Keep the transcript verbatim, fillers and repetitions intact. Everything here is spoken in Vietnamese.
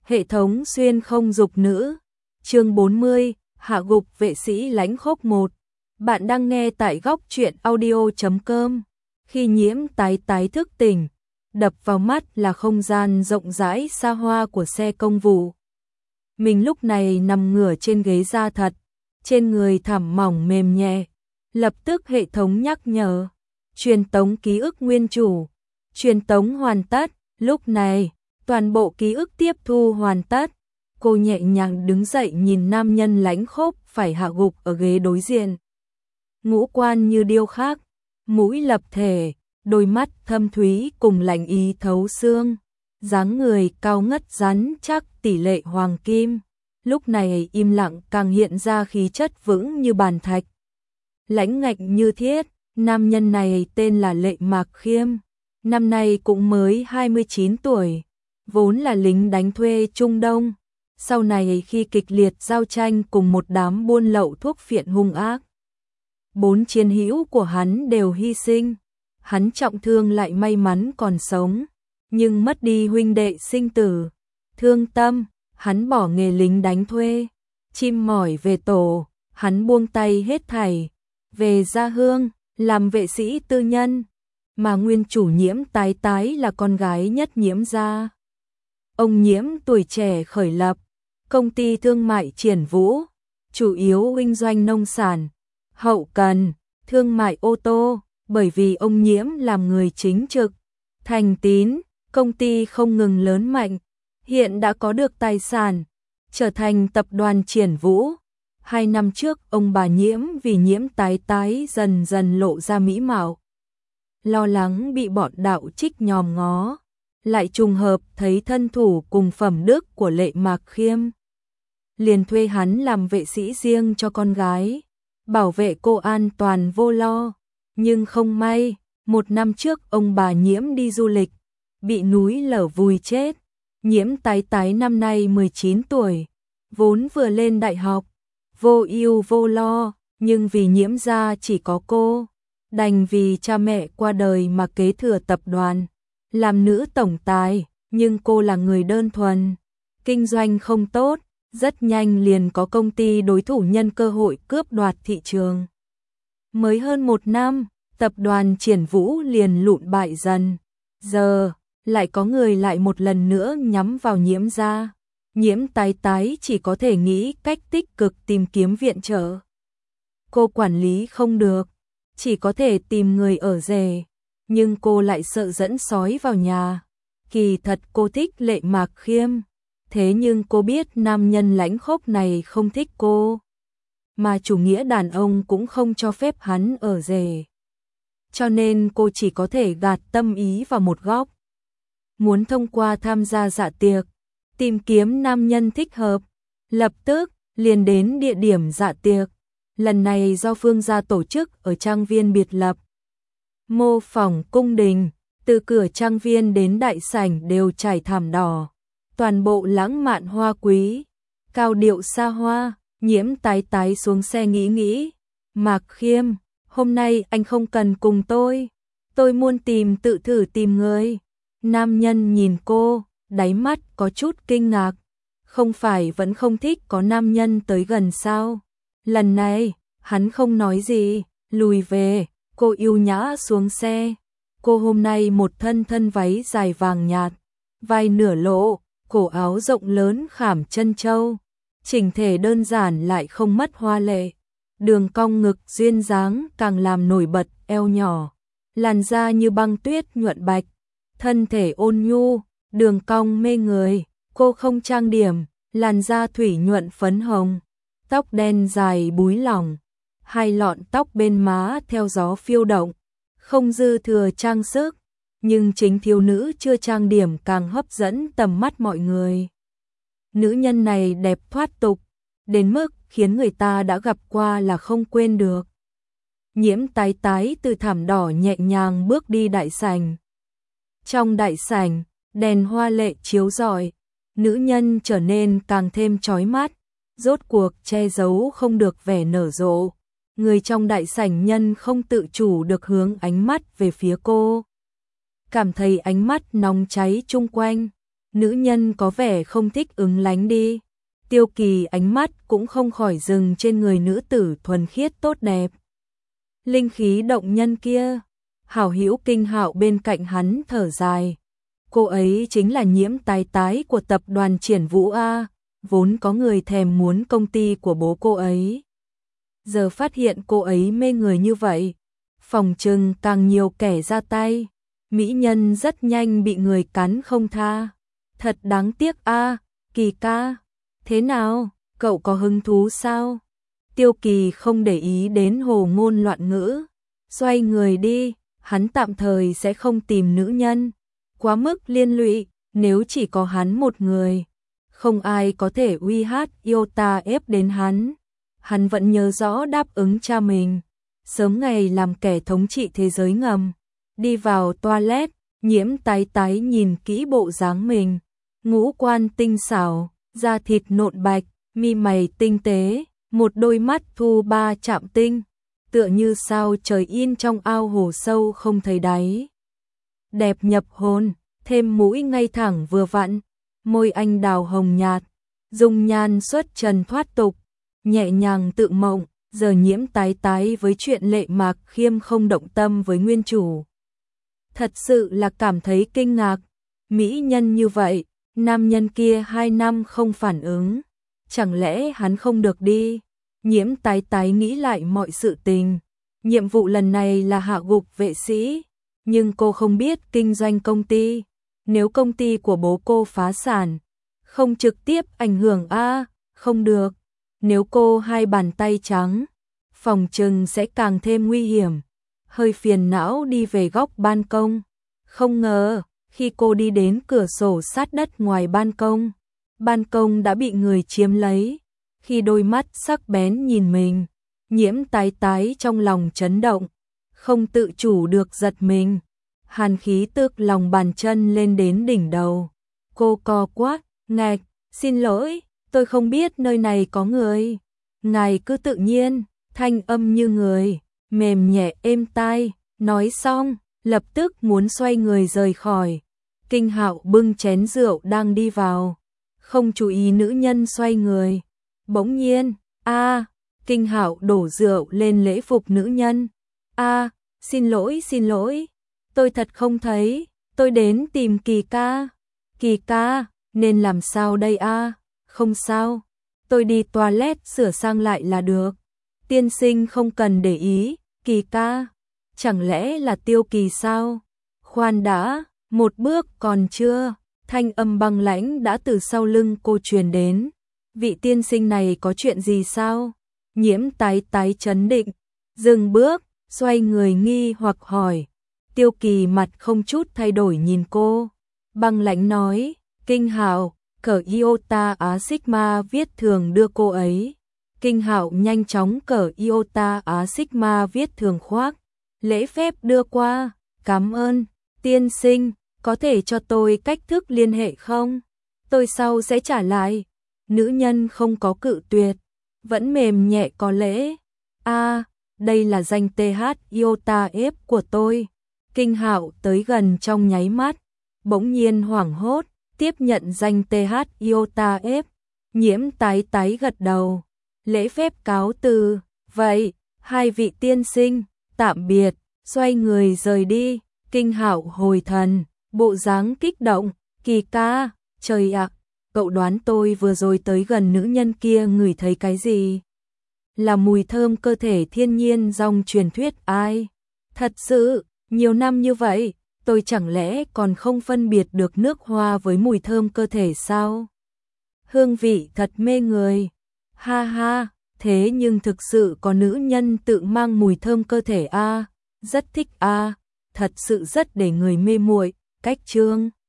Hệ thống xuyên không dục nữ. Chương bốn mươi, hạ gục vệ sĩ lãnh khốc một. Bạn đang nghe tại góc truyện audio chấm com. Khi Nhiễm tái tái thức tỉnh, đập vào mắt là không gian rộng rãi xa hoa của xe công vụ. Mình lúc này nằm ngửa trên ghế da thật, trên người thảm mỏng mềm nhẹ. Lập tức hệ thống nhắc nhở, truyền tống ký ức nguyên chủ, truyền tống hoàn tất. Lúc này, toàn bộ ký ức tiếp thu hoàn tất. Cô nhẹ nhàng đứng dậy nhìn nam nhân lãnh khốc phải hạ gục ở ghế đối diện. Ngũ quan như điêu khắc, mũi lập thể, đôi mắt thâm thúy cùng lạnh ý thấu xương, dáng người cao ngất rắn chắc tỷ lệ hoàng kim. Lúc này im lặng càng hiện ra khí chất vững như bàn thạch, lãnh ngạch như thiết. Nam nhân này tên là Lệ Mạc Khiêm, năm nay cũng mới hai mươi chín tuổi, vốn là lính đánh thuê Trung Đông. Sau này khi kịch liệt giao tranh cùng một đám buôn lậu thuốc phiện hung ác, bốn chiến hữu của hắn đều hy sinh. Hắn trọng thương lại may mắn còn sống, nhưng mất đi huynh đệ sinh tử. Thương tâm, hắn bỏ nghề lính đánh thuê, chim mỏi về tổ, hắn buông tay hết thảy, về gia hương, làm vệ sĩ tư nhân. Mà nguyên chủ Nhiễm tái tái là con gái nhất Nhiễm gia. Ông Nhiễm tuổi trẻ khởi lập công ty thương mại Triển Vũ, chủ yếu kinh doanh nông sản, hậu cần, thương mại ô tô. Bởi vì ông Nhiễm làm người chính trực, thành tín, công ty không ngừng lớn mạnh, hiện đã có được tài sản, trở thành tập đoàn Triển Vũ. Hai năm trước ông bà Nhiễm vì Nhiễm tái tái dần dần lộ ra mỹ mạo, lo lắng bị bọn đạo trích nhòm ngó, lại trùng hợp thấy thân thủ cùng phẩm đức của Lệ Mạc Khiêm, liền thuê hắn làm vệ sĩ riêng cho con gái, bảo vệ cô an toàn vô lo. Nhưng không may, một năm trước ông bà Nhiễm đi du lịch, bị núi lở vùi chết. Nhiễm tái tái năm nay mười chín tuổi, vốn vừa lên đại học, vô ưu vô lo, nhưng vì Nhiễm gia chỉ có cô, đành vì cha mẹ qua đời mà kế thừa tập đoàn, làm nữ tổng tài. Nhưng cô là người đơn thuần, kinh doanh không tốt, rất nhanh liền có công ty đối thủ nhân cơ hội cướp đoạt thị trường. Mới hơn một năm, tập đoàn Triển Vũ liền lụn bại dần. Giờ, lại có người lại một lần nữa nhắm vào Nhiễm gia. Nhiễm tái tái chỉ có thể nghĩ cách tích cực tìm kiếm viện trợ. Cô quản lý không được, chỉ có thể tìm người ở rể. Nhưng cô lại sợ dẫn sói vào nhà. Kỳ thật cô thích Lệ Mạc Khiêm, thế nhưng cô biết nam nhân lãnh khốc này không thích cô, mà chủ nghĩa đàn ông cũng không cho phép hắn ở rể. Cho nên cô chỉ có thể gạt tâm ý vào một góc. Muốn thông qua tham gia dạ tiệc, tìm kiếm nam nhân thích hợp. Lập tức, liền đến địa điểm dạ tiệc. Lần này do Phương gia tổ chức ở trang viên biệt lập. Mô phỏng cung đình, từ cửa trang viên đến đại sảnh đều trải thảm đỏ. Toàn bộ lãng mạn hoa quý, cao điệu xa hoa. Nhiễm tái tái xuống xe nghĩ nghĩ. Mạc Khiêm, hôm nay anh không cần cùng tôi, tôi muốn tìm tự thử tìm người. Nam nhân nhìn cô, đáy mắt có chút kinh ngạc. Không phải vẫn không thích có nam nhân tới gần sao? Lần này, hắn không nói gì, lùi về. Cô yêu nhã xuống xe. Cô hôm nay một thân thân váy dài vàng nhạt, vai nửa lộ, cổ áo rộng lớn khảm chân châu, chỉnh thể đơn giản lại không mất hoa lệ. Đường cong ngực duyên dáng càng làm nổi bật eo nhỏ, làn da như băng tuyết nhuận bạch, thân thể ôn nhu, đường cong mê người. Cô không trang điểm, làn da thủy nhuận phấn hồng, tóc đen dài búi lỏng, hai lọn tóc bên má theo gió phiêu động, không dư thừa trang sức, nhưng chính thiếu nữ chưa trang điểm càng hấp dẫn tầm mắt mọi người. Nữ nhân này đẹp thoát tục, đến mức khiến người ta đã gặp qua là không quên được. Nhiễm tái tái từ thảm đỏ nhẹ nhàng bước đi đại sảnh. Trong đại sảnh, đèn hoa lệ chiếu rọi, nữ nhân trở nên càng thêm chói mắt, rốt cuộc che giấu không được vẻ nở rộ. Người trong đại sảnh nhân không tự chủ được hướng ánh mắt về phía cô. Cảm thấy ánh mắt nóng cháy chung quanh, nữ nhân có vẻ không thích ứng lánh đi. Tiêu Kỳ ánh mắt cũng không khỏi dừng trên người nữ tử thuần khiết tốt đẹp. Linh khí động nhân kia, hảo hữu Kinh Hạo bên cạnh hắn thở dài. Cô ấy chính là Nhiễm Tái Tái của tập đoàn Triển Vũ A, vốn có người thèm muốn công ty của bố cô ấy. Giờ phát hiện cô ấy mê người như vậy, phòng trừng càng nhiều kẻ ra tay. Mỹ nhân rất nhanh bị người cắn không tha. Thật đáng tiếc a, Kỳ ca. Thế nào, cậu có hứng thú sao? Tiêu Kỳ không để ý đến hồ ngôn loạn ngữ. Xoay người đi, hắn tạm thời sẽ không tìm nữ nhân. Quá mức liên lụy, nếu chỉ có hắn một người. Không ai có thể uy hát Iota ép đến hắn. Hắn vẫn nhớ rõ đáp ứng cha mình. Sớm ngày làm kẻ thống trị thế giới ngầm. Đi vào toilet, Nhiễm Tái Tái nhìn kỹ bộ dáng mình. Ngũ quan tinh xảo, da thịt nộn bạch, mi mày tinh tế, một đôi mắt thu ba chạm tinh, tựa như sao trời in trong ao hồ sâu không thấy đáy. Đẹp nhập hồn, thêm mũi ngay thẳng vừa vặn, môi anh đào hồng nhạt, dung nhan xuất trần thoát tục, nhẹ nhàng tự mộng. Giờ Nhiễm Tái Tái với chuyện Lệ Mạc Khiêm không động tâm với nguyên chủ. Thật sự là cảm thấy kinh ngạc. Mỹ nhân như vậy, nam nhân kia hai năm không phản ứng. Chẳng lẽ hắn không được đi? Nhiễm Tái Tái nghĩ lại mọi sự tình. Nhiệm vụ lần này là hạ gục vệ sĩ. Nhưng cô không biết kinh doanh công ty. Nếu công ty của bố cô phá sản, không trực tiếp ảnh hưởng a, không được. Nếu cô hai bàn tay trắng, phòng trừng sẽ càng thêm nguy hiểm. Hơi phiền não đi về góc ban công. Không ngờ, khi cô đi đến cửa sổ sát đất ngoài ban công, ban công đã bị người chiếm lấy. Khi đôi mắt sắc bén nhìn mình, Nhiễm Tái Tái trong lòng chấn động, không tự chủ được giật mình. Hàn khí tước lòng bàn chân lên đến đỉnh đầu. Cô co quắp, ngạch, xin lỗi, tôi không biết nơi này có người. Ngài cứ tự nhiên, thanh âm như người, mềm nhẹ êm tai. Nói xong, lập tức muốn xoay người rời khỏi. Kinh Hạo bưng chén rượu đang đi vào, không chú ý nữ nhân xoay người. Bỗng nhiên, a, Kinh Hạo đổ rượu lên lễ phục nữ nhân. A, xin lỗi xin lỗi, tôi thật không thấy, tôi đến tìm Kỳ ca. Kỳ ca, nên làm sao đây a? Không sao, tôi đi toilet sửa sang lại là được. Tiên sinh không cần để ý, Kỳ ca. Chẳng lẽ là Tiêu Kỳ sao? Khoan đã, một bước còn chưa. Thanh âm băng lãnh đã từ sau lưng cô truyền đến. Vị tiên sinh này có chuyện gì sao? Nhiễm Tái Tái chấn định, dừng bước, xoay người nghi hoặc hỏi. Tiêu Kỳ mặt không chút thay đổi nhìn cô. Băng lãnh nói, Kinh Hạo, cờ Iota Á Sigma viết thường đưa cô ấy. Kinh Hạo nhanh chóng cờ Iota Á Sigma viết thường khoác. Lễ phép đưa qua, cảm ơn, tiên sinh, có thể cho tôi cách thức liên hệ không? Tôi sau sẽ trả lại. Nữ nhân không có cự tuyệt, vẫn mềm nhẹ có lễ. A, đây là danh tê hát Iota F của tôi. Kinh Hạo tới gần trong nháy mắt, bỗng nhiên hoảng hốt, tiếp nhận danh tê hát Iota F. Nhiễm Tái Tái gật đầu, lễ phép cáo từ. Vậy, hai vị tiên sinh, tạm biệt, xoay người rời đi. Kinh Hạo hồi thần, bộ dáng kích động. Kỳ ca, trời ạ, cậu đoán tôi vừa rồi tới gần nữ nhân kia ngửi thấy cái gì? Là mùi thơm cơ thể thiên nhiên dòng truyền thuyết ai? Thật sự, nhiều năm như vậy, tôi chẳng lẽ còn không phân biệt được nước hoa với mùi thơm cơ thể sao? Hương vị thật mê người. Ha ha, thế nhưng thực sự có nữ nhân tự mang mùi thơm cơ thể a, rất thích a, thật sự rất để người mê muội. Cách chương